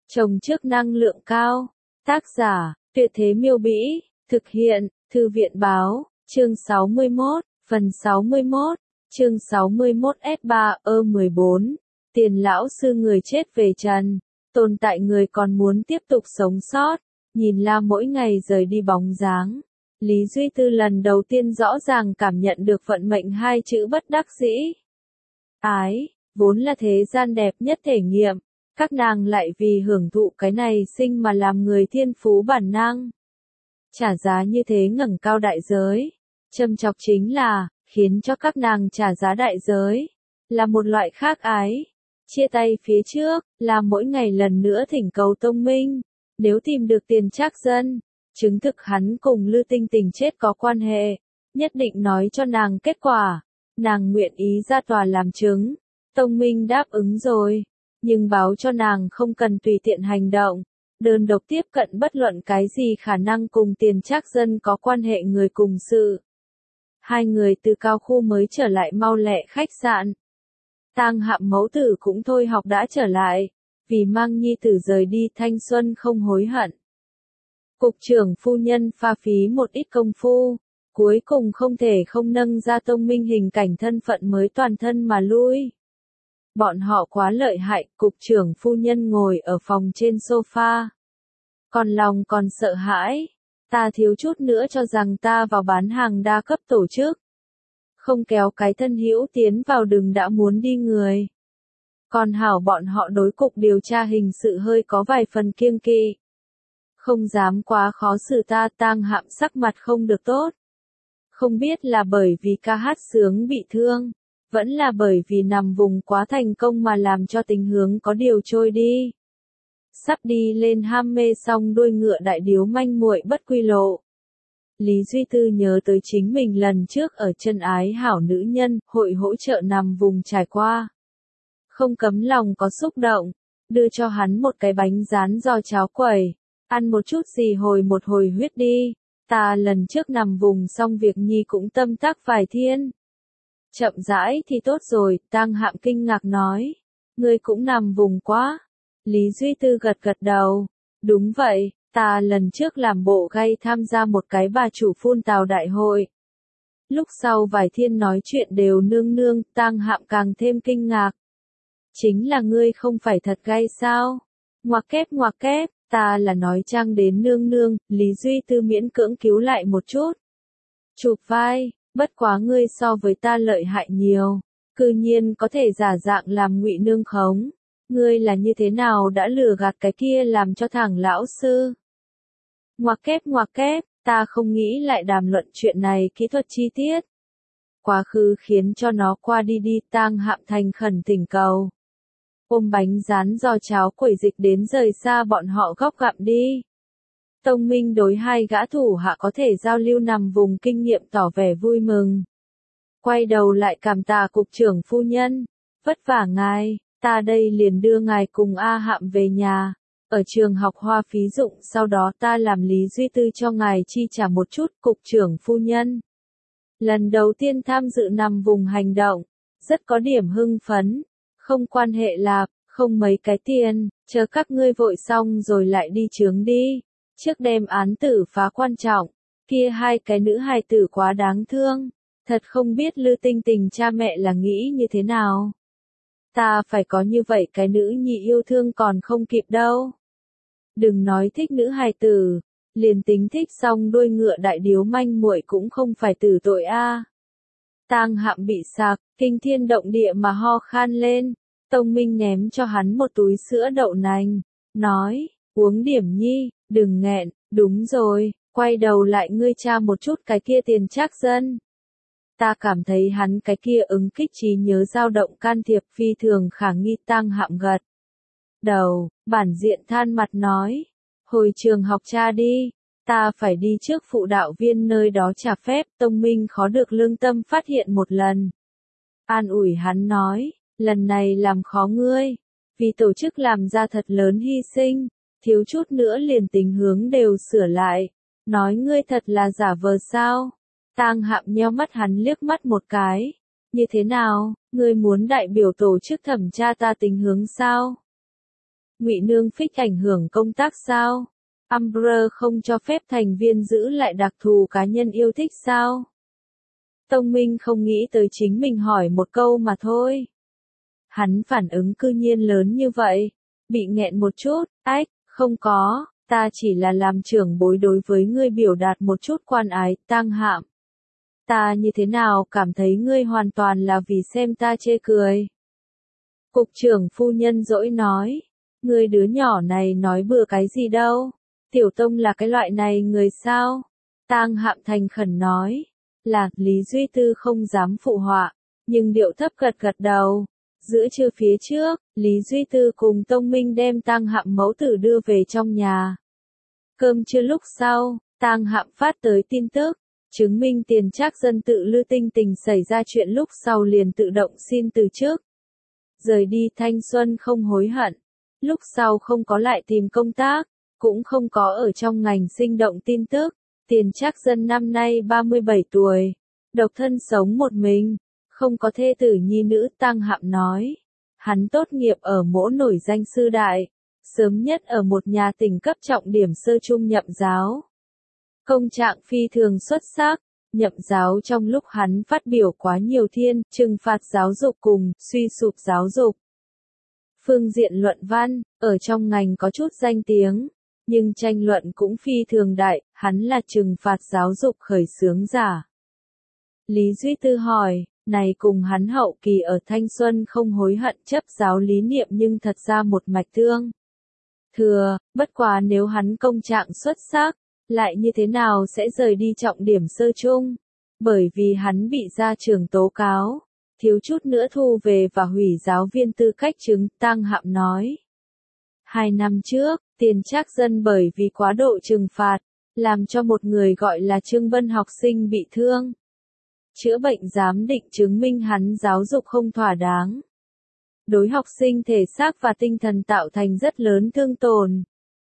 Trồng trước năng lượng cao. Tác giả, Tuyệt Thế Miêu Bĩ. Thực hiện, Thư viện Báo. Chương 61, phần 61. Chương 61 S3E14. Tiền lão sư người chết về trần. Tồn tại người còn muốn tiếp tục sống sót. Nhìn La mỗi ngày rời đi bóng dáng. Lý Duy Tư lần đầu tiên rõ ràng cảm nhận được vận mệnh hai chữ bất đắc dĩ. Ái, vốn là thế gian đẹp nhất thể nghiệm. Các nàng lại vì hưởng thụ cái này sinh mà làm người thiên phú bản năng. Trả giá như thế ngẩng cao đại giới. Châm chọc chính là, khiến cho các nàng trả giá đại giới. Là một loại khác ái. Chia tay phía trước, là mỗi ngày lần nữa thỉnh cầu Tông Minh. Nếu tìm được Tiền Trác Dân, chứng thực hắn cùng Lư Tinh Tình chết có quan hệ, nhất định nói cho nàng kết quả. Nàng nguyện ý ra tòa làm chứng. Tông Minh đáp ứng rồi. Nhưng báo cho nàng không cần tùy tiện hành động, đơn độc tiếp cận bất luận cái gì khả năng cùng Tiền Trác Dân có quan hệ người cùng sự. Hai người từ cao khu mới trở lại mau lẹ khách sạn. Tang Hạm mẫu tử cũng thôi học đã trở lại, vì mang nhi tử rời đi thanh xuân không hối hận. Cục trưởng phu nhân pha phí một ít công phu, cuối cùng không thể không nâng ra Tông Minh hình cảnh thân phận mới toàn thân mà lui. Bọn họ quá lợi hại, cục trưởng phu nhân ngồi ở phòng trên sofa. Còn lòng còn sợ hãi, ta thiếu chút nữa cho rằng ta vào bán hàng đa cấp tổ chức. Không kéo cái thân hữu tiến vào đừng đã muốn đi người. Còn hảo bọn họ đối cục điều tra hình sự hơi có vài phần kiêng kỵ. Không dám quá khó xử ta. Tang Hạm sắc mặt không được tốt. Không biết là bởi vì ca hát sướng bị thương, vẫn là bởi vì nằm vùng quá thành công mà làm cho tình hướng có điều trôi đi. Sắp đi lên ham mê xong đuôi ngựa đại điếu manh muội bất quy lộ. Lý Duy Tư nhớ tới chính mình lần trước ở chân ái hảo nữ nhân, hội hỗ trợ nằm vùng trải qua. Không cấm lòng có xúc động, đưa cho hắn một cái bánh rán giò cháo quẩy, ăn một chút gì hồi một hồi huyết đi, ta lần trước nằm vùng xong việc nhi cũng tâm tác vài thiên. Chậm rãi thì tốt rồi, Tang Hạm kinh ngạc nói. Ngươi cũng nằm vùng quá. Lý Duy Tư gật gật đầu. Đúng vậy, ta lần trước làm bộ gay tham gia một cái bà chủ phun tào đại hội. Lúc sau vài thiên nói chuyện đều nương nương, Tang Hạm càng thêm kinh ngạc. Chính là ngươi không phải thật gay sao? Ngoặc kép, ta là nói trang đến nương nương, Lý Duy Tư miễn cưỡng cứu lại một chút. Chụp vai. Bất quá ngươi so với ta lợi hại nhiều, cư nhiên có thể giả dạng làm ngụy nương khống. Ngươi là như thế nào đã lừa gạt cái kia làm cho thằng lão sư? Ngoặc kép, ta không nghĩ lại đàm luận chuyện này kỹ thuật chi tiết. Quá khứ khiến cho nó qua đi đi. Tang Hạm thành khẩn thỉnh cầu. Ôm bánh rán giò cháo quẩy dịch đến rời xa bọn họ góc gặm đi. Tông Minh đối hai gã thủ hạ có thể giao lưu nằm vùng kinh nghiệm tỏ vẻ vui mừng. Quay đầu lại cảm tạ cục trưởng phu nhân. Vất vả ngài, ta đây liền đưa ngài cùng A Hạm về nhà. Ở trường học hoa phí dụng sau đó ta làm Lý Duy Tư cho ngài chi trả một chút. Cục trưởng phu nhân. Lần đầu tiên tham dự nằm vùng hành động, rất có điểm hưng phấn. Không quan hệ là, không mấy cái tiền, chờ các ngươi vội xong rồi lại đi chướng đi. Trước đem án tử phá quan trọng, kia hai cái nữ hài tử quá đáng thương, thật không biết Lư Tinh Tình cha mẹ là nghĩ như thế nào. Ta phải có như vậy cái nữ nhị yêu thương còn không kịp đâu. Đừng nói thích nữ hài tử, liền tính thích xong đuôi ngựa đại điếu manh muội cũng không phải tử tội a. Tang Hạm bị sặc, kinh thiên động địa mà ho khan lên, Tông Minh ném cho hắn một túi sữa đậu nành, nói, uống điểm nhi. Đừng nghẹn, đúng rồi, quay đầu lại ngươi tra một chút cái kia Tiền Trác Dân. Ta cảm thấy hắn cái kia ứng kích trí nhớ dao động can thiệp phi thường khả nghi. Tang Hạm gật đầu, bản diện than mặt nói, hồi trường học tra đi, ta phải đi trước phụ đạo viên nơi đó trả phép. Tông Minh khó được lương tâm phát hiện một lần. An ủi hắn nói, lần này làm khó ngươi, vì tổ chức làm ra thật lớn hy sinh. Thiếu chút nữa liền tình hướng đều sửa lại. Nói ngươi thật là giả vờ sao? Tang Hạm nheo mắt hắn liếc mắt một cái. Như thế nào, ngươi muốn đại biểu tổ chức thẩm tra ta tình hướng sao? Ngụy Nương Phích ảnh hưởng công tác sao? Umbrella không cho phép thành viên giữ lại đặc thù cá nhân yêu thích sao? Tông Minh không nghĩ tới chính mình hỏi một câu mà thôi. Hắn phản ứng cư nhiên lớn như vậy. Bị nghẹn một chút, ách, không có, ta chỉ là làm trưởng bối đối với ngươi biểu đạt một chút quan ái, Tang Hạm. Ta như thế nào cảm thấy ngươi hoàn toàn là vì xem ta chê cười. Cục trưởng phu nhân dỗi nói, ngươi đứa nhỏ này nói bừa cái gì đâu, Tiểu Tông là cái loại này người sao? Tang Hạm thành khẩn nói, là, Lý Duy Tư không dám phụ họa, nhưng điệu thấp gật gật đầu. Giữa trưa phía trước, Lý Duy Tư cùng Tông Minh đem Tang Hạm mẫu tử đưa về trong nhà. Cơm trưa lúc sau, Tang Hạm phát tới tin tức, chứng minh Tiền Trác Dân tự Lư Tinh Tình xảy ra chuyện lúc sau liền tự động xin từ chức. Rời đi thanh xuân không hối hận, lúc sau không có lại tìm công tác, cũng không có ở trong ngành sinh động tin tức. Tiền Trác Dân năm nay 37 tuổi, độc thân sống một mình, không có thê tử nhi nữ. Tang Hạm nói, hắn tốt nghiệp ở mỗ nổi danh sư đại, sớm nhất ở một nhà tỉnh cấp trọng điểm sơ trung nhậm giáo. Công trạng phi thường xuất sắc, nhậm giáo trong lúc hắn phát biểu quá nhiều thiên, trừng phạt giáo dục cùng, suy sụp giáo dục. Phương diện luận văn, ở trong ngành có chút danh tiếng, nhưng tranh luận cũng phi thường đại, hắn là trừng phạt giáo dục khởi xướng giả. Lý Duy Tư hỏi, này cùng hắn hậu kỳ ở thanh xuân không hối hận chấp giáo lý niệm nhưng thật ra một mạch tương thừa, bất quá nếu hắn công trạng xuất sắc, lại như thế nào sẽ rời đi trọng điểm sơ trung, bởi vì hắn bị gia trưởng tố cáo, thiếu chút nữa thu về và hủy giáo viên tư cách chứng. Tang Hạm nói, 2 năm trước, Tiền Trác Dân bởi vì quá độ trừng phạt, làm cho một người gọi là Trương Bân học sinh bị thương. Chữa bệnh giám định chứng minh hắn giáo dục không thỏa đáng. Đối học sinh thể xác và tinh thần tạo thành rất lớn thương tổn.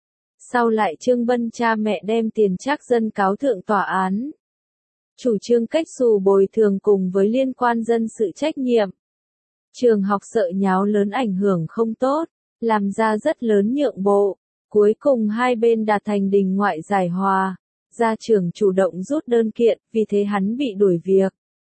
Sau lại Trương Bân cha mẹ đem Tiền Trác Dân cáo thượng tòa án. Chủ trương cách xù bồi thường cùng với liên quan dân sự trách nhiệm. Trường học sợ nháo lớn ảnh hưởng không tốt, làm ra rất lớn nhượng bộ. Cuối cùng hai bên đạt thành đình ngoại giải hòa. Gia trưởng chủ động rút đơn kiện, vì thế hắn bị đuổi việc.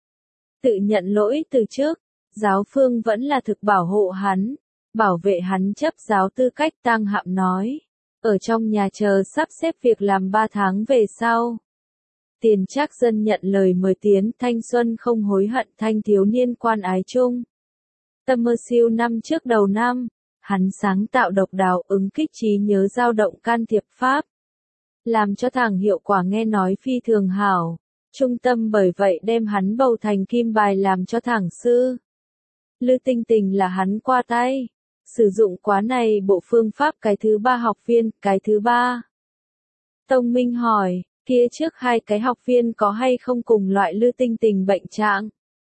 Tự nhận lỗi từ trước, giáo phương vẫn là thực bảo hộ hắn, bảo vệ hắn chấp giáo tư cách. Tang Hạm nói, ở trong nhà chờ sắp xếp việc làm 3 tháng về sau. Tiền Trác Dân nhận lời mời tiến thanh xuân không hối hận thanh thiếu niên quan ái chung. Tâm mơ siêu năm trước đầu năm, hắn sáng tạo độc đáo ứng kích trí nhớ dao động can thiệp pháp. Làm cho thằng hiệu quả nghe nói phi thường hảo. Trung tâm bởi vậy đem hắn bầu thành kim bài làm cho thẳng sư. Lư Tinh Tình là hắn qua tay. Sử dụng quá này bộ phương pháp cái thứ 3 học viên, cái thứ 3. Tông Minh hỏi, kia trước 2 cái học viên có hay không cùng loại Lư Tinh Tình bệnh trạng?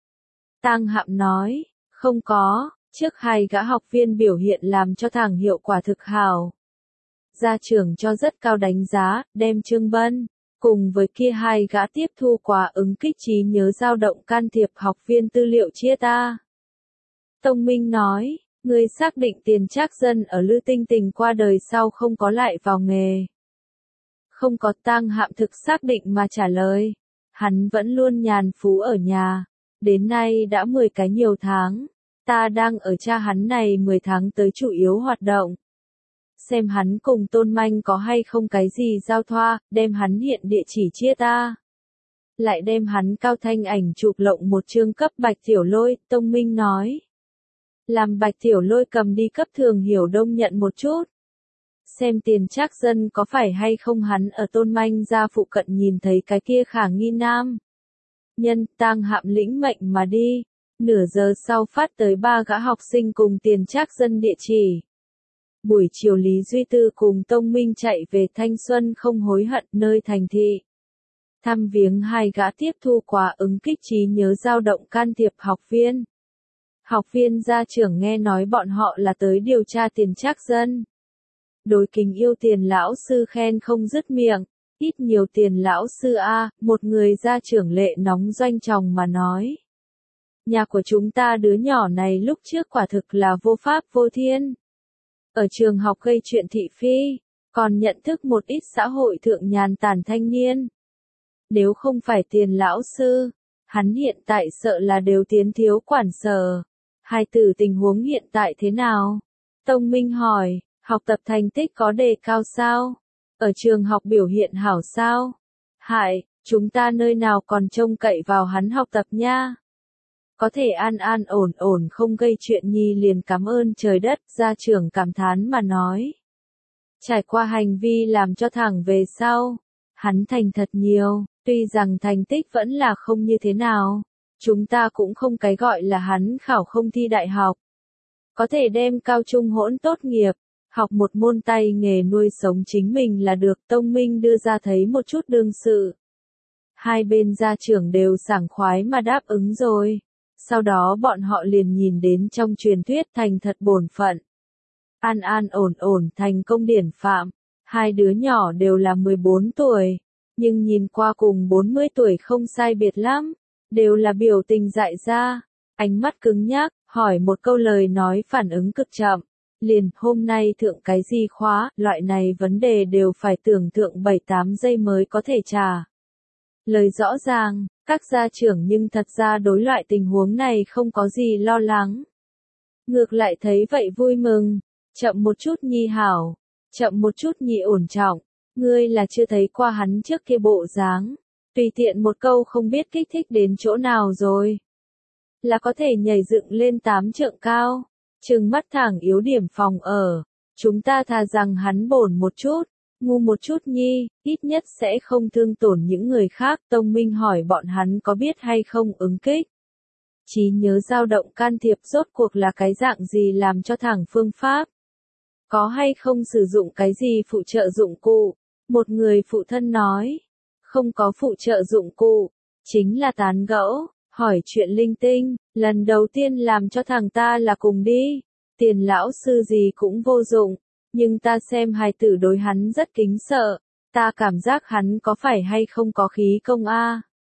Tang Hạm nói, không có, trước 2 gã học viên biểu hiện làm cho thằng hiệu quả thực hảo. Gia trưởng cho rất cao đánh giá, đem Trương Bân cùng với kia 2 gã tiếp thu quá ứng kích trí nhớ dao động can thiệp học viên tư liệu chia ta. Tông Minh nói, người xác định Tiền Trác Dân ở Lư Tinh Tình qua đời sau không có lại vào nghề. Không có. Tang Hạm thực xác định mà trả lời. Hắn vẫn luôn nhàn phú ở nhà. Đến nay đã 10 cái nhiều tháng. Ta đang ở tra hắn này 10 tháng tới chủ yếu hoạt động. Xem hắn cùng Tôn Manh có hay không cái gì giao thoa, đem hắn hiện địa chỉ chia ta. Lại đem hắn cao thanh ảnh chụp lộng một chương cấp Bạch Tiểu Lôi. Tông Minh nói. Làm Bạch Tiểu Lôi cầm đi cấp Thường Hiểu Đông nhận một chút. Xem Tiền Trác Dân có phải hay không hắn ở Tôn Manh ra phụ cận nhìn thấy cái kia khả nghi nam. Nhân. Tang Hạm lĩnh mệnh mà đi. Nửa giờ sau phát tới 3 gã học sinh cùng Tiền Trác Dân địa chỉ. Buổi chiều Lý Duy Tư cùng Tông Minh chạy về thanh xuân không hối hận nơi thành thị. Thăm viếng 2 gã tiếp thu quá ứng kích trí nhớ dao động can thiệp học viên. Học viên gia trưởng nghe nói bọn họ là tới điều tra Tiền Trác Dân. Đối kính yêu Tiền lão sư khen không dứt miệng, ít nhiều Tiền lão sư a, một người gia trưởng lệ nóng doanh tròng mà nói. Nhà của chúng ta đứa nhỏ này lúc trước quả thực là vô pháp vô thiên. ở trường học gây chuyện thị phi, còn nhận thức một ít xã hội thượng nhàn tản thanh niên. Nếu không phải Tiền lão sư, hắn hiện tại sợ là đều tiến thiếu quản sở. Hai tử tình huống hiện tại thế nào? Tông Minh hỏi, học tập thành tích có đề cao sao? Ở trường học biểu hiện hảo sao? Hại, chúng ta nơi nào còn trông cậy vào hắn học tập nha. Có thể an an ổn ổn không gây chuyện nhi liền cảm ơn trời đất, gia trưởng cảm thán mà nói. Trải qua hành vi làm cho thẳng về sau, hắn thành thật nhiều, tuy rằng thành tích vẫn là không như thế nào, chúng ta cũng không cái gọi là hắn khảo không thi đại học. Có thể đem cao trung hỗn tốt nghiệp, học một môn tay nghề nuôi sống chính mình là được. Tông Minh đưa ra thấy một chút đương sự. Hai bên gia trưởng đều sảng khoái mà đáp ứng rồi. Sau đó bọn họ liền nhìn đến trong truyền thuyết thành thật bổn phận. An an ổn ổn thành công điển phạm. Hai đứa nhỏ đều là 14 tuổi, nhưng nhìn qua cùng 40 tuổi không sai biệt lắm, đều là biểu tình dại ra, ánh mắt cứng nhắc, hỏi một câu lời nói phản ứng cực chậm. Liền, hôm nay thượng cái gì khóa, loại này vấn đề đều phải tưởng tượng 7-8 giây mới có thể trả lời rõ ràng. Các gia trưởng nhưng thật ra đối loại tình huống này không có gì lo lắng. Ngược lại thấy vậy vui mừng, chậm một chút nhi hảo, chậm một chút nhi ổn trọng, ngươi là chưa thấy qua hắn trước kia bộ dáng, tùy tiện một câu không biết kích thích đến chỗ nào rồi. Là có thể nhảy dựng lên 8 trượng cao, trừng mắt thẳng yếu điểm phòng ở, chúng ta thà rằng hắn bổn một chút, ngu một chút nhi, ít nhất sẽ không thương tổn những người khác. Tông Minh hỏi bọn hắn có biết hay không ứng kích. Trí nhớ dao động can thiệp rốt cuộc là cái dạng gì làm cho thẳng phương pháp. Có hay không sử dụng cái gì phụ trợ dụng cụ. Một người phụ thân nói, không có phụ trợ dụng cụ, chính là tán gẫu, hỏi chuyện linh tinh, lần đầu tiên làm cho thằng ta là cùng đi. Tiền lão sư gì cũng vô dụng. Nhưng ta xem hài tử đối hắn rất kính sợ, ta cảm giác hắn có phải hay không có khí công a,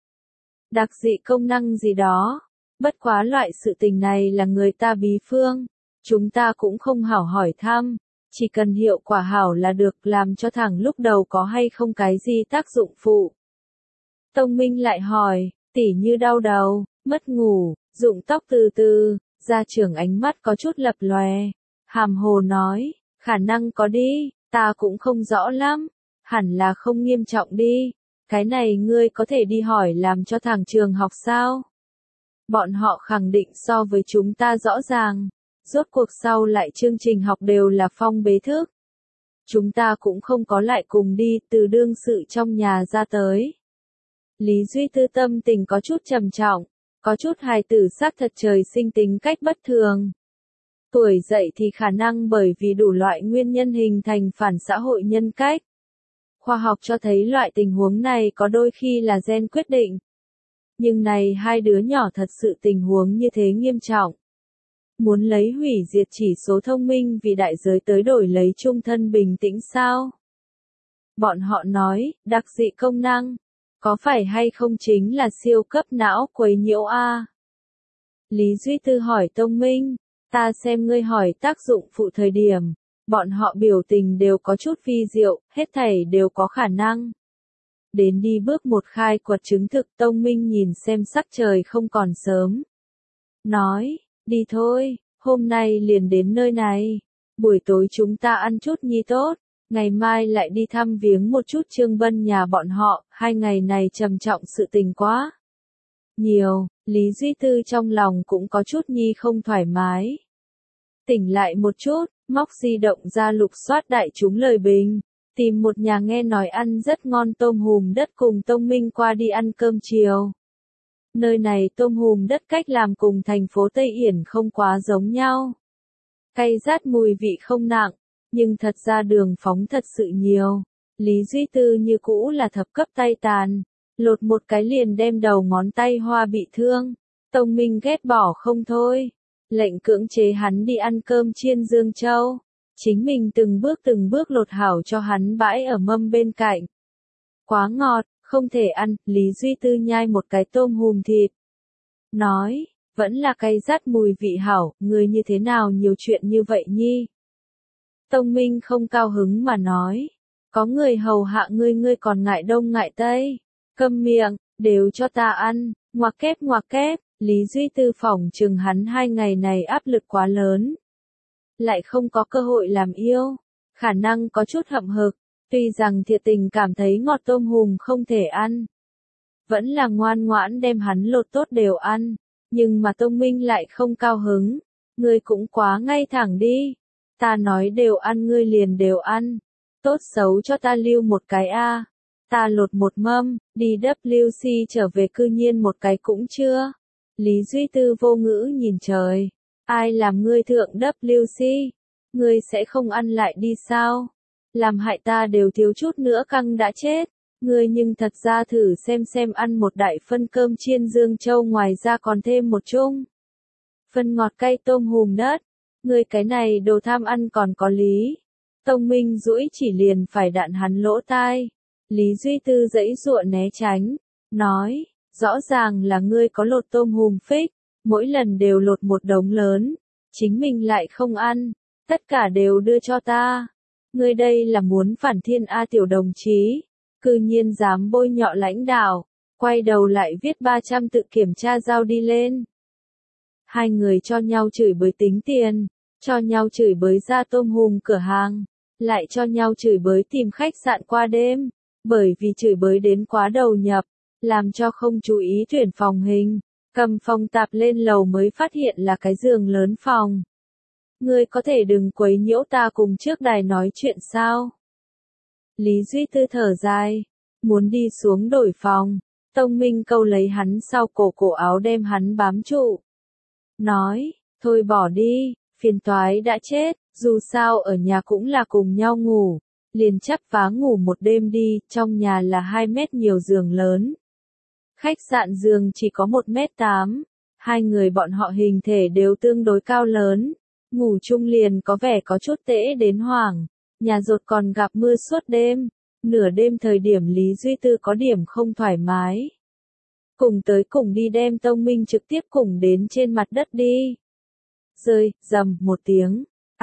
đặc dị công năng gì đó. Bất quá loại sự tình này là người ta bí phương, chúng ta cũng không hảo hỏi thăm, chỉ cần hiệu quả hảo là được, làm cho thẳng lúc đầu có hay không cái gì tác dụng phụ. Tông Minh lại hỏi, tỉ như đau đầu, mất ngủ, rụng tóc từ từ. Gia trưởng ánh mắt có chút lập lòe, hàm hồ nói, khả năng có đi, ta cũng không rõ lắm, hẳn là không nghiêm trọng đi, cái này ngươi có thể đi hỏi làm cho thằng trường học sao? Bọn họ khẳng định so với chúng ta rõ ràng, rốt cuộc sau lại chương trình học đều là phong bế thức. Chúng ta cũng không có lại cùng đi từ đương sự trong nhà ra tới. Lý Duy Tư tâm tình có chút trầm trọng, có chút hài tử xác thật trời sinh tính cách bất thường. Tuổi dậy thì khả năng bởi vì đủ loại nguyên nhân hình thành phản xã hội nhân cách. Khoa học cho thấy loại tình huống này có đôi khi là gen quyết định. Nhưng này hai đứa nhỏ thật sự tình huống như thế nghiêm trọng. Muốn lấy hủy diệt chỉ số thông minh vì đại giới tới đổi lấy trung thân bình tĩnh sao? Bọn họ nói, đặc dị công năng, có phải hay không chính là siêu cấp não quấy nhiễu a? Lý Duy Tư hỏi Tông Minh, ta xem ngươi hỏi tác dụng phụ thời điểm, bọn họ biểu tình đều có chút vi diệu, hết thảy đều có khả năng. Đến đi bước một khai quật chứng thực. Tông Minh nhìn xem sắc trời không còn sớm. Nói, đi thôi, hôm nay liền đến nơi này, buổi tối chúng ta ăn chút nhi tốt, ngày mai lại đi thăm viếng một chút Trương Bân nhà bọn họ, 2 ngày này trầm trọng sự tình quá nhiều. Lý Duy Tư trong lòng cũng có chút nhi không thoải mái. Tỉnh lại một chút, móc di động ra lục soát đại chúng lời bình, tìm một nhà nghe nói ăn rất ngon tôm hùm đất cùng Tông Minh qua đi ăn cơm chiều. Nơi này tôm hùm đất cách làm cùng thành phố Tây Yển không quá giống nhau. Cay rát mùi vị không nặng, nhưng thật ra đường phóng thật sự nhiều. Lý Duy Tư như cũ là thập cấp tay tàn, lột một cái liền đem đầu ngón tay hoa bị thương. Tông Minh ghét bỏ không thôi, lệnh cưỡng chế hắn đi ăn cơm chiên Dương Châu. Chính mình từng bước lột hảo cho hắn bãi ở mâm bên cạnh. Quá ngọt, không thể ăn. Lý Duy Tư nhai một cái tôm hùm thịt. Nói, vẫn là cay rát mùi vị hảo, người như thế nào nhiều chuyện như vậy nhi. Tông Minh không cao hứng mà nói. Có người hầu hạ ngươi, ngươi còn ngại đông ngại tây. Câm miệng, đều cho ta ăn, ngoặc kép, Lý Duy Tư phỏng chừng hắn 2 ngày này áp lực quá lớn. Lại không có cơ hội làm yêu, khả năng có chút hậm hực, tuy rằng thiệt tình cảm thấy ngọt tôm hùm không thể ăn. Vẫn là ngoan ngoãn đem hắn lột tốt đều ăn, nhưng mà Tông Minh lại không cao hứng. Ngươi cũng quá ngay thẳng đi, ta nói đều ăn ngươi liền đều ăn, tốt xấu cho ta lưu một cái a. Ta lột một mâm, đi WC trở về cư nhiên một cái cũng chưa. Lý Duy Tư vô ngữ nhìn trời, ai làm ngươi thượng WC, ngươi sẽ không ăn lại đi sao? Làm hại ta đều thiếu chút nữa căng đã chết. Ngươi nhưng thật ra thử xem ăn một đại phân cơm chiên Dương Châu ngoài ra còn thêm một chung phân ngọt cay tôm hùm đất. Ngươi cái này đồ tham ăn còn có lý. Tông Minh duỗi chỉ liền phải đạn hắn lỗ tai. Lý Duy Tư giãy giụa né tránh, nói, rõ ràng là ngươi có lột tôm hùm phích, mỗi lần đều lột một đống lớn, chính mình lại không ăn, tất cả đều đưa cho ta. Ngươi đây là muốn phản thiên a tiểu đồng chí, cư nhiên dám bôi nhọ lãnh đạo, quay đầu lại viết 300 tự kiểm tra giao đi lên. Hai người cho nhau chửi bới tính tiền, cho nhau chửi bới ra tôm hùm cửa hàng, lại cho nhau chửi bới tìm khách sạn qua đêm, bởi vì chửi bới đến quá đầu nhập, làm cho không chú ý tuyển phòng hình, cầm phòng tạp lên lầu mới phát hiện là cái giường lớn phòng. Ngươi có thể đừng quấy nhiễu ta cùng trước đài nói chuyện sao? Lý Duy Tư thở dài, muốn đi xuống đổi phòng, Tông Minh câu lấy hắn sau cổ áo đem hắn bám trụ. Nói, thôi bỏ đi, phiền toái đã chết, dù sao ở nhà cũng là cùng nhau ngủ, liền chắp vá ngủ một đêm đi, trong nhà là 2 mét nhiều giường lớn. Khách sạn giường chỉ có 1m8, hai người bọn họ hình thể đều tương đối cao lớn, ngủ chung liền có vẻ có chút tễ đến hoảng, nhà rột còn gặp mưa suốt đêm, nửa đêm thời điểm Lý Duy Tư có điểm không thoải mái. Cùng tới cùng đi đem Tông Minh trực tiếp cùng đến trên mặt đất đi. Rơi, rầm một tiếng,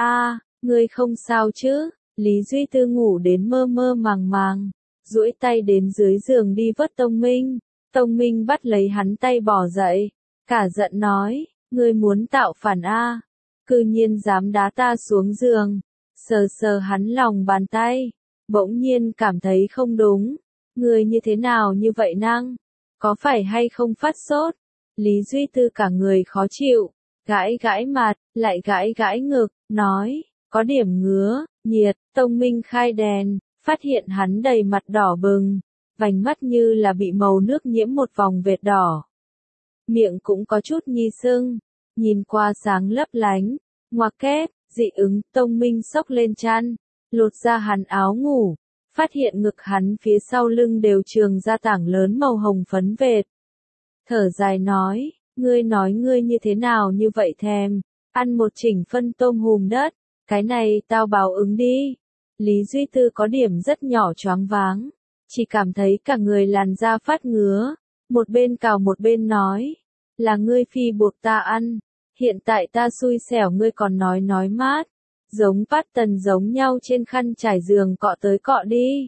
ngươi không sao chứ? Lý Duy Tư ngủ đến mơ mơ màng màng, duỗi tay đến dưới giường đi vớt Tông Minh. Tông Minh bắt lấy hắn tay bỏ dậy, cả giận nói, ngươi muốn tạo phản a? Cư nhiên dám đá ta xuống giường. Sờ sờ hắn lòng bàn tay, bỗng nhiên cảm thấy không đúng. Ngươi như thế nào như vậy năng? Có phải hay không phát sốt? Lý Duy Tư cả người khó chịu, gãi gãi mặt, lại gãi gãi ngực, nói, có điểm ngứa, nhiệt. Tông Minh khai đèn, phát hiện hắn đầy mặt đỏ bừng, vành mắt như là bị màu nước nhiễm một vòng vệt đỏ. Miệng cũng có chút nhi sưng, nhìn qua sáng lấp lánh, ngoặc kép, dị ứng. Tông Minh xốc lên chăn, lột ra hắn áo ngủ, phát hiện ngực hắn phía sau lưng đều trường ra tảng lớn màu hồng phấn vệt. Thở dài nói ngươi như thế nào như vậy thèm, ăn một chỉnh phân tôm hùm đất, cái này tao báo ứng đi. Lý Duy Tư có điểm rất nhỏ choáng váng, chỉ cảm thấy cả người làn da phát ngứa, một bên cào một bên nói, là ngươi phi buộc ta ăn, hiện tại ta xui xẻo ngươi còn nói mát, giống Phát Tần giống nhau trên khăn trải giường cọ tới cọ đi.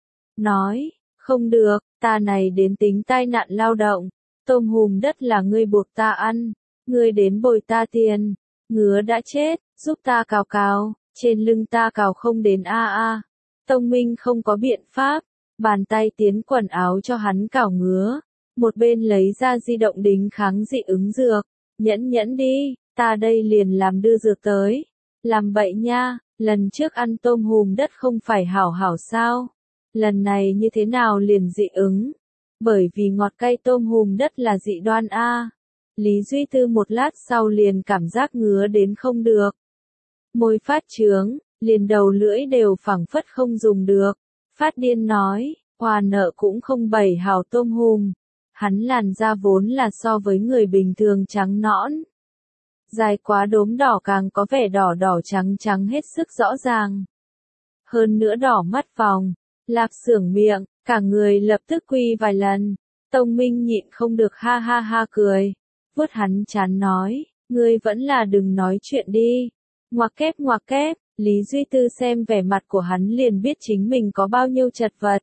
Nói, không được, ta này đến tính tai nạn lao động, tôm hùm đất là ngươi buộc ta ăn, ngươi đến bồi ta tiền, ngứa đã chết, giúp ta cào cào, trên lưng ta cào không đến a. Tông Minh không có biện pháp, bàn tay tiến quần áo cho hắn cào ngứa, một bên lấy ra di động đính kháng dị ứng dược, nhẫn đi, ta đây liền làm đưa dược tới. Làm bậy nha, lần trước ăn tôm hùm đất không phải hảo hảo sao? Lần này như thế nào liền dị ứng? Bởi vì ngọt cay tôm hùm đất là dị đoan a. Lý Duy Tư một lát sau liền cảm giác ngứa đến không được. Môi phát trướng, liền đầu lưỡi đều phẳng phất không dùng được. Phát điên nói, hòa nợ cũng không bày hảo tôm hùm. Hắn làn da vốn là so với người bình thường trắng nõn. Dài quá đốm đỏ càng có vẻ đỏ đỏ trắng trắng hết sức rõ ràng. Hơn nữa đỏ mắt vòng, lạp xưởng miệng, cả người lập tức quy vài lần. Tông Minh nhịn không được ha ha cười. Vuốt hắn chán nói, ngươi vẫn là đừng nói chuyện đi. Ngoặc kép, Lý Duy Tư xem vẻ mặt của hắn liền biết chính mình có bao nhiêu chật vật.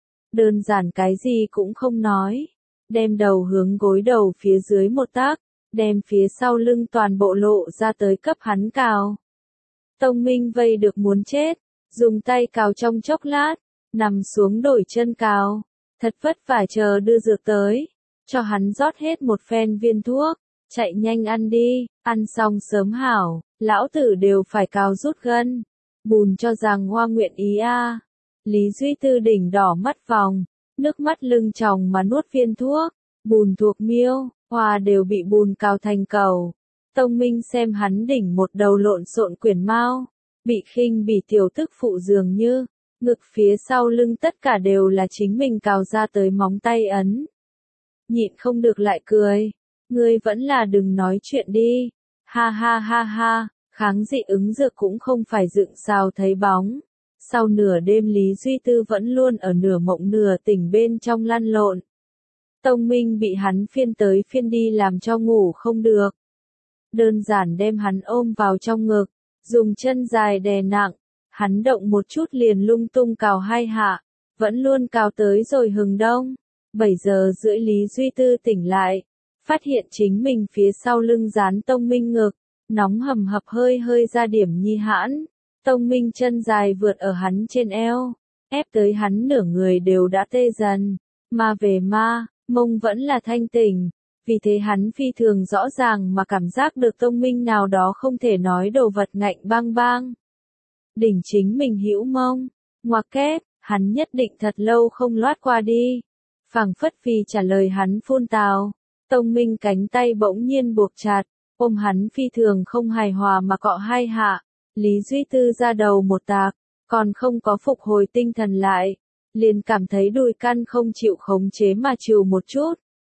Đơn giản cái gì cũng không nói. Đem đầu hướng gối đầu phía dưới một tác, đem phía sau lưng toàn bộ lộ ra tới cấp hắn cào. Tông Minh vây được muốn chết, dùng tay cào trong chốc lát, nằm xuống đổi chân cào, thật vất vả chờ đưa dược tới, cho hắn rót hết một phen viên thuốc, chạy nhanh ăn đi, ăn xong sớm hảo, lão tử đều phải cào rút gân, bùn cho rằng hoa nguyện ý a. Lý Duy Tư đỉnh đỏ mắt vòng, nước mắt lưng tròng mà nuốt viên thuốc, bùn thuộc miêu, hoa đều bị bùn cào thành cầu. Tông Minh xem hắn đỉnh một đầu lộn xộn quyển mao, bị khinh bỉ tiểu tức phụ dường như, ngực phía sau lưng tất cả đều là chính mình cào ra tới móng tay ấn. Nhịn không được lại cười, ngươi vẫn là đừng nói chuyện đi, ha ha ha ha, kháng dị ứng dược cũng không phải dựng sao thấy bóng. Sau nửa đêm Lý Duy Tư vẫn luôn ở nửa mộng nửa tỉnh bên trong lăn lộn. Tông Minh bị hắn phiên tới phiên đi làm cho ngủ không được. Đơn giản đem hắn ôm vào trong ngực, dùng chân dài đè nặng, hắn động một chút liền lung tung cào hai hạ, vẫn luôn cào tới rồi hừng đông. 7 giờ rưỡi Lý Duy Tư tỉnh lại, phát hiện chính mình phía sau lưng dán Tông Minh ngực, nóng hầm hập hơi hơi ra điểm nhi hãn. Tông Minh chân dài vượt ở hắn trên eo, ép tới hắn nửa người đều đã tê dần, mà về mông vẫn là thanh tỉnh, vì thế hắn phi thường rõ ràng mà cảm giác được Tông Minh nào đó không thể nói đồ vật ngạnh bang bang. Đỉnh chính mình hữu mông, ngoặc kép, hắn nhất định thật lâu không loát qua đi. Phảng phất vì trả lời hắn phun tào, Tông Minh cánh tay bỗng nhiên buộc chặt, ôm hắn phi thường không hài hòa mà cọ hai hạ. Lý Duy Tư ra đầu một tạc, còn không có phục hồi tinh thần lại, liền cảm thấy đùi căn không chịu khống chế mà chịu một chút.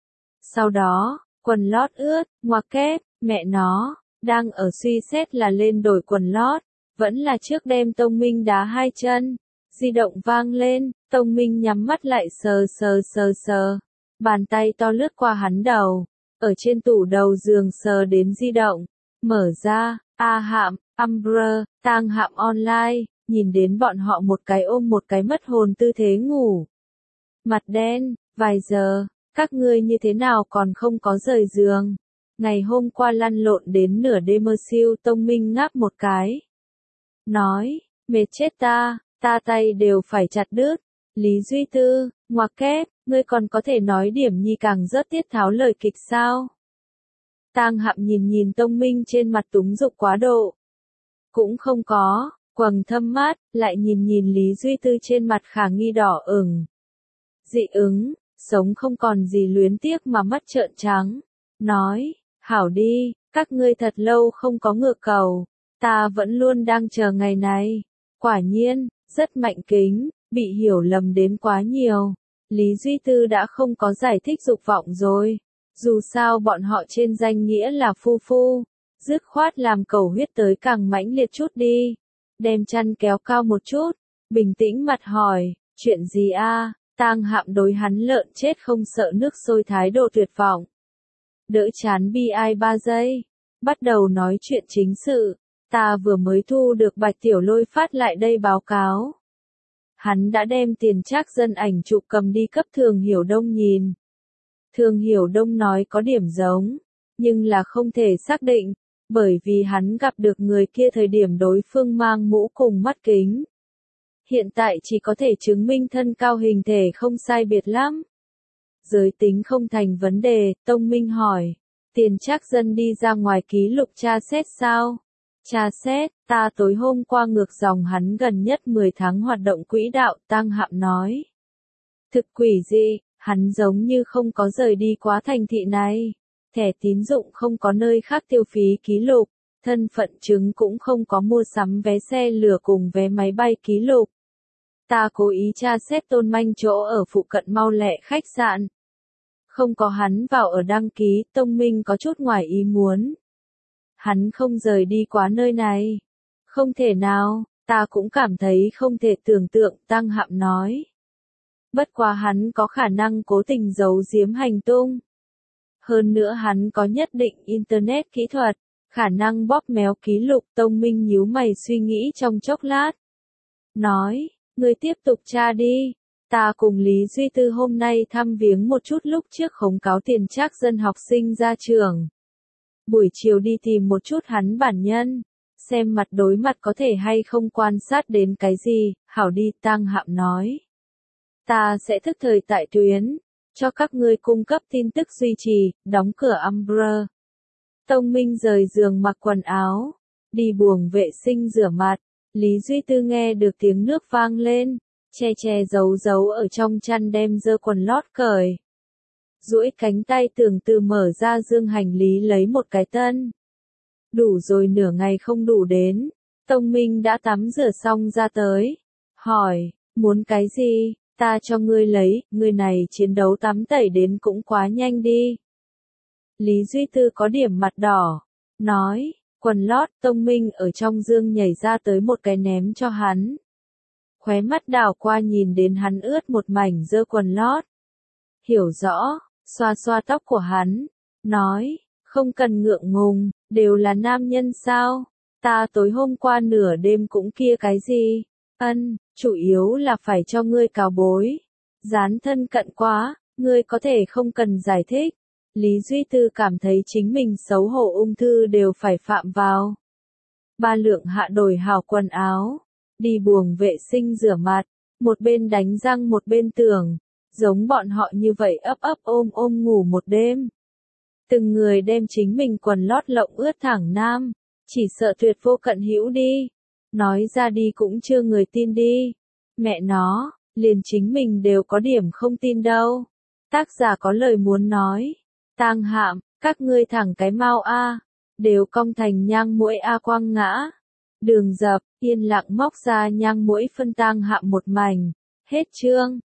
Sau đó, quần lót ướt, ngoặc kép, mẹ nó, đang ở suy xét là lên đổi quần lót, vẫn là trước đem Tông Minh đá hai chân, di động vang lên, Tông Minh nhắm mắt lại sờ, bàn tay to lướt qua hắn đầu, ở trên tủ đầu giường sờ đến di động, mở ra, A Hạm, Umbrella, Tang Hạm online, nhìn đến bọn họ một cái ôm một cái mất hồn tư thế ngủ. Mặt đen, vài giờ, các ngươi như thế nào còn không có rời giường. Ngày hôm qua lăn lộn đến nửa đêm mơ siêu. Tông Minh ngáp một cái. Nói, mệt chết ta tay đều phải chặt đứt. Lý Duy Tư, ngoặc kép, ngươi còn có thể nói điểm nhi càng rớt tiết tháo lời kịch sao? Tang Hạm nhìn Tông Minh trên mặt túng dục quá độ. Cũng không có, quầng thâm mát, lại nhìn Lý Duy Tư trên mặt khả nghi đỏ ửng. Dị ứng, sống không còn gì luyến tiếc mà mắt trợn trắng. Nói, hảo đi, các ngươi thật lâu không có ngựa cầu, ta vẫn luôn đang chờ ngày này. Quả nhiên, rất mạnh kính, bị hiểu lầm đến quá nhiều. Lý Duy Tư đã không có giải thích dục vọng rồi. Dù sao bọn họ trên danh nghĩa là phu, dứt khoát làm cầu huyết tới càng mãnh liệt chút đi. Đem chăn kéo cao một chút, bình tĩnh mặt hỏi, chuyện gì a? Tang Hạm đối hắn lợn chết không sợ nước sôi thái độ tuyệt vọng. Đỡ chán bi ai 3 giây, bắt đầu nói chuyện chính sự, ta vừa mới thu được Bạch Tiểu Lôi phát lại đây báo cáo. Hắn đã đem tiền trác dân ảnh chụp cầm đi cấp Thường Hiểu Đông nhìn. Thường Hiểu Đông nói có điểm giống, nhưng là không thể xác định, bởi vì hắn gặp được người kia thời điểm đối phương mang mũ cùng mắt kính. Hiện tại chỉ có thể chứng minh thân cao hình thể không sai biệt lắm. Giới tính không thành vấn đề, Tông Minh hỏi, tiền trác dân đi ra ngoài ký lục tra xét sao? Tra xét, ta tối hôm qua ngược dòng hắn gần nhất 10 tháng hoạt động quỹ đạo, Tang Hạm nói. Thực quỷ dị, hắn giống như không có rời đi quá thành thị này. Thẻ tín dụng không có nơi khác tiêu phí ký lục, thân phận chứng cũng không có mua sắm vé xe lửa cùng vé máy bay ký lục. Ta cố ý tra xét Tôn Manh chỗ ở phụ cận Mau Lẹ khách sạn. Không có hắn vào ở đăng ký, Tông Minh có chút ngoài ý muốn. Hắn không rời đi quá nơi này. Không thể nào, ta cũng cảm thấy không thể tưởng tượng, Tang Hạm nói. Bất quá hắn có khả năng cố tình giấu giếm hành tung. Hơn nữa hắn có nhất định internet kỹ thuật, Khả năng bóp méo ký lục. Tông Minh nhíu mày suy nghĩ trong chốc lát. Nói, ngươi tiếp tục tra đi. Ta cùng Lý Duy Tư hôm nay thăm viếng một chút lúc trước khống cáo tiền trác dân học sinh ra trường. Buổi chiều đi tìm một chút hắn bản nhân. Xem mặt đối mặt có thể hay không quan sát đến cái gì. Hảo đi, Tang Hạm nói. Ta sẽ thức thời tại tuyến. Cho các ngươi cung cấp tin tức duy trì. Đóng cửa Umbrella. Tông Minh rời giường mặc quần áo. Đi buồng vệ sinh rửa mặt. Lý Duy Tư nghe được tiếng nước vang lên. Che giấu ở trong chăn đem dơ quần lót cởi. Duỗi cánh tay tưởng từ mở ra dương hành lý lấy một cái tân. Đủ rồi, nửa ngày không đủ đến. Tông Minh đã tắm rửa xong ra tới. Hỏi, muốn cái gì, ta cho ngươi lấy, ngươi này chiến đấu tắm tẩy đến cũng quá nhanh đi. Lý Duy Tư có điểm mặt đỏ. Nói, quần lót. Tông Minh ở trong dương nhảy ra tới một cái ném cho hắn. Khóe mắt đảo qua nhìn đến hắn ướt một mảnh dơ quần lót. Hiểu rõ, xoa xoa tóc của hắn. Nói, không cần ngượng ngùng, đều là nam nhân sao? Ta tối hôm qua nửa đêm cũng kia cái gì? Chủ yếu là phải cho ngươi cào bối. Dán thân cận quá, ngươi có thể không cần giải thích. Lý Duy Tư cảm thấy chính mình xấu hổ ung thư đều phải phạm vào. Ba lượng hạ đổi hào quần áo. Đi buồng vệ sinh rửa mặt. Một bên đánh răng một bên tưởng. Giống bọn họ như vậy ấp ôm ngủ một đêm. Từng người đem chính mình quần lót lộng ướt thẳng nam. Chỉ sợ tuyệt vô cận hữu đi. Nói ra đi cũng chưa người tin đi. Mẹ nó, liền chính mình đều có điểm không tin đâu. Tác giả có lời muốn nói. Tang Hạm, các ngươi thẳng cái mau a, đều cong thành nhang muỗi a quang ngã. Đường Dập, yên lặng móc ra nhang muỗi phân Tang Hạm một mảnh. Hết chương.